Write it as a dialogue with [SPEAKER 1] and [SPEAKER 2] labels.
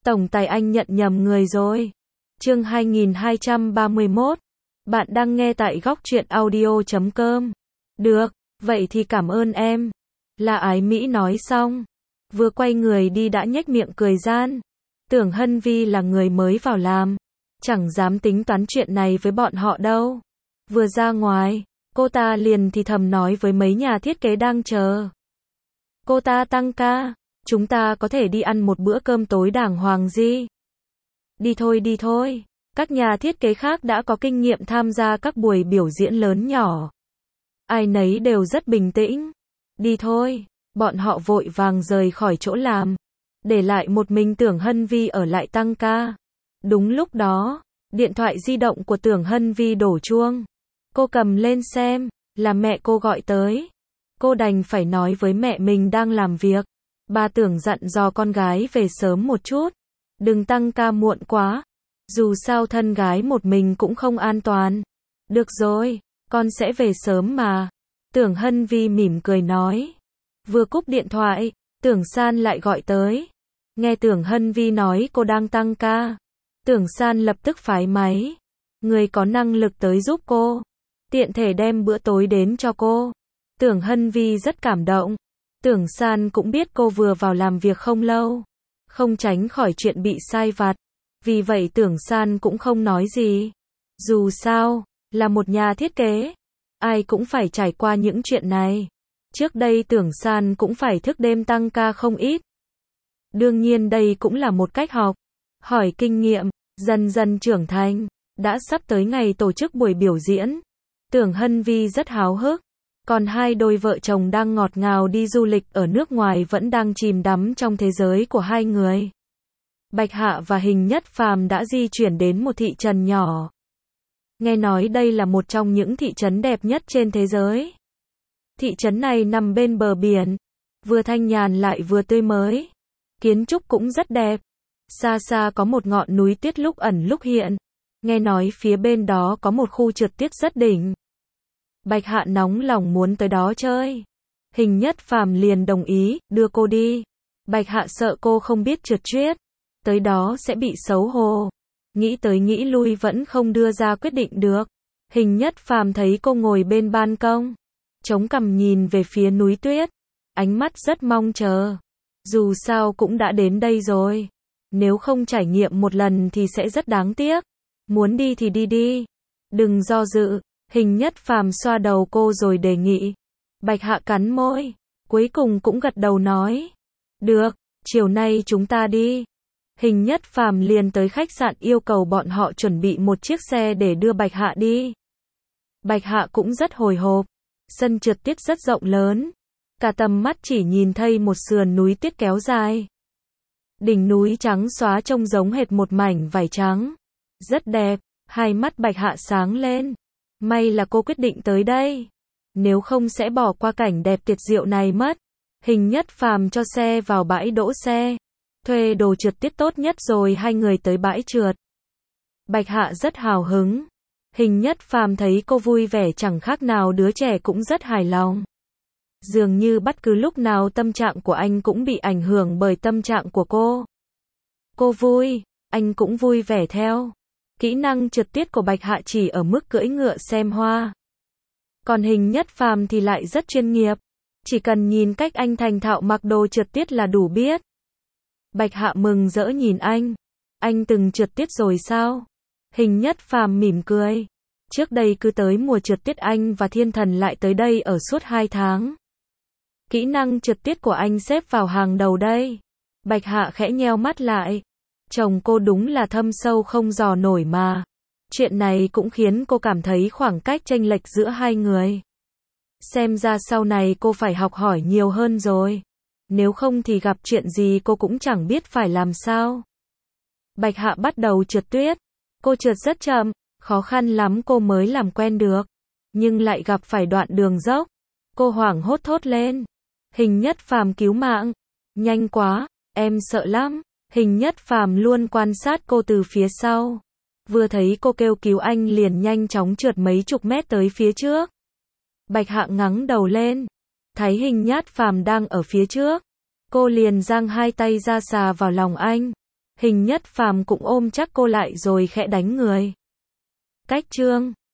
[SPEAKER 1] Tổng tài anh nhận nhầm người rồi. Chương 2231. Bạn đang nghe tại góc truyện audio.com. Được, vậy thì cảm ơn em. Là Ái Mỹ nói xong. Vừa quay người đi đã nhếch miệng cười gian. Tưởng Hân Vi là người mới vào làm. Chẳng dám tính toán chuyện này với bọn họ đâu. Vừa ra ngoài, cô ta liền thì thầm nói với mấy nhà thiết kế đang chờ. Cô ta tăng ca. Chúng ta có thể đi ăn một bữa cơm tối đàng hoàng gì? Đi thôi. Các nhà thiết kế khác đã có kinh nghiệm tham gia các buổi biểu diễn lớn nhỏ. Ai nấy đều rất bình tĩnh. Đi thôi. Bọn họ vội vàng rời khỏi chỗ làm. Để lại một mình Tưởng Hân Vi ở lại tăng ca. Đúng lúc đó, điện thoại di động của Tưởng Hân Vi đổ chuông. Cô cầm lên xem, là mẹ cô gọi tới. Cô đành phải nói với mẹ mình đang làm việc. Bà Tưởng dặn dò con gái về sớm một chút. Đừng tăng ca muộn quá. Dù sao thân gái một mình cũng không an toàn. Được rồi, con sẽ về sớm mà. Tưởng Hân Vi mỉm cười nói. Vừa cúp điện thoại, Tưởng San lại gọi tới. Nghe Tưởng Hân Vi nói cô đang tăng ca. Tưởng San lập tức phái máy. Người có năng lực tới giúp cô. Tiện thể đem bữa tối đến cho cô. Tưởng Hân Vi rất cảm động. Tưởng San cũng biết cô vừa vào làm việc không lâu. Không tránh khỏi chuyện bị sai vặt. Vì vậy Tưởng San cũng không nói gì. Dù sao, là một nhà thiết kế. Ai cũng phải trải qua những chuyện này. Trước đây Tưởng San cũng phải thức đêm tăng ca không ít. Đương nhiên đây cũng là một cách học. Hỏi kinh nghiệm, dần dần trưởng thành. Đã sắp tới ngày tổ chức buổi biểu diễn. Tưởng Hân Vi rất háo hức. Còn hai đôi vợ chồng đang ngọt ngào đi du lịch ở nước ngoài vẫn đang chìm đắm trong thế giới của hai người. Bạch Hạ và Hình Nhất Phàm đã di chuyển đến một thị trấn nhỏ. Nghe nói đây là một trong những thị trấn đẹp nhất trên thế giới. Thị trấn này nằm bên bờ biển, vừa thanh nhàn lại vừa tươi mới. Kiến trúc cũng rất đẹp. Xa xa có một ngọn núi tuyết lúc ẩn lúc hiện. Nghe nói phía bên đó có một khu trượt tuyết rất đỉnh. Bạch Hạ nóng lòng muốn tới đó chơi. Hình Nhất Phàm liền đồng ý, đưa cô đi. Bạch Hạ sợ cô không biết trượt tuyết. Tới đó sẽ bị xấu hổ. Nghĩ tới nghĩ lui vẫn không đưa ra quyết định được. Hình Nhất Phàm thấy cô ngồi bên ban công. Chống cằm nhìn về phía núi tuyết. Ánh mắt rất mong chờ. Dù sao cũng đã đến đây rồi. Nếu không trải nghiệm một lần thì sẽ rất đáng tiếc. Muốn đi thì đi. Đừng do dự. Hình Nhất Phàm xoa đầu cô rồi đề nghị. Bạch Hạ cắn môi. Cuối cùng cũng gật đầu nói. Được, chiều nay chúng ta đi. Hình Nhất Phàm liền tới khách sạn yêu cầu bọn họ chuẩn bị một chiếc xe để đưa Bạch Hạ đi. Bạch Hạ cũng rất hồi hộp. Sân trượt tuyết rất rộng lớn. Cả tầm mắt chỉ nhìn thấy một sườn núi tuyết kéo dài. Đỉnh núi trắng xóa trông giống hệt một mảnh vải trắng. Rất đẹp, hai mắt Bạch Hạ sáng lên. May là cô quyết định tới đây. Nếu không sẽ bỏ qua cảnh đẹp tuyệt diệu này mất. Hình Nhất Phàm cho xe vào bãi đỗ xe. Thuê đồ trượt tuyết tốt nhất rồi hai người tới bãi trượt. Bạch Hạ rất hào hứng. Hình Nhất Phàm thấy cô vui vẻ chẳng khác nào đứa trẻ cũng rất hài lòng. Dường như bất cứ lúc nào tâm trạng của anh cũng bị ảnh hưởng bởi tâm trạng của cô. Cô vui, anh cũng vui vẻ theo. Kỹ năng trượt tuyết của Bạch Hạ chỉ ở mức cưỡi ngựa xem hoa. Còn Hình Nhất Phàm thì lại rất chuyên nghiệp. Chỉ cần nhìn cách anh thành thạo mặc đồ trượt tuyết là đủ biết. Bạch Hạ mừng rỡ nhìn anh. Anh từng trượt tuyết rồi sao? Hình Nhất Phàm mỉm cười. Trước đây cứ tới mùa trượt tuyết anh và Thiên Thần lại tới đây ở suốt 2 tháng. Kỹ năng trượt tuyết của anh xếp vào hàng đầu đây. Bạch Hạ khẽ nheo mắt lại. Chồng cô đúng là thâm sâu không dò nổi mà. Chuyện này cũng khiến cô cảm thấy khoảng cách chênh lệch giữa hai người. Xem ra sau này cô phải học hỏi nhiều hơn rồi. Nếu không thì gặp chuyện gì cô cũng chẳng biết phải làm sao. Bạch Hạ bắt đầu trượt tuyết. Cô trượt rất chậm, khó khăn lắm cô mới làm quen được. Nhưng lại gặp phải đoạn đường dốc. Cô hoảng hốt thốt lên. Hình Nhất Phàm cứu mạng. Nhanh quá, em sợ lắm. Hình Nhất Phàm luôn quan sát cô từ phía sau. Vừa thấy cô kêu cứu anh liền nhanh chóng trượt mấy chục mét tới phía trước. Bạch Hạ ngẩng đầu lên. Thấy Hình Nhất Phàm đang ở phía trước. Cô liền giang hai tay ra sà vào lòng anh. Hình Nhất Phàm cũng ôm chắc cô lại rồi khẽ đánh người. Cách chương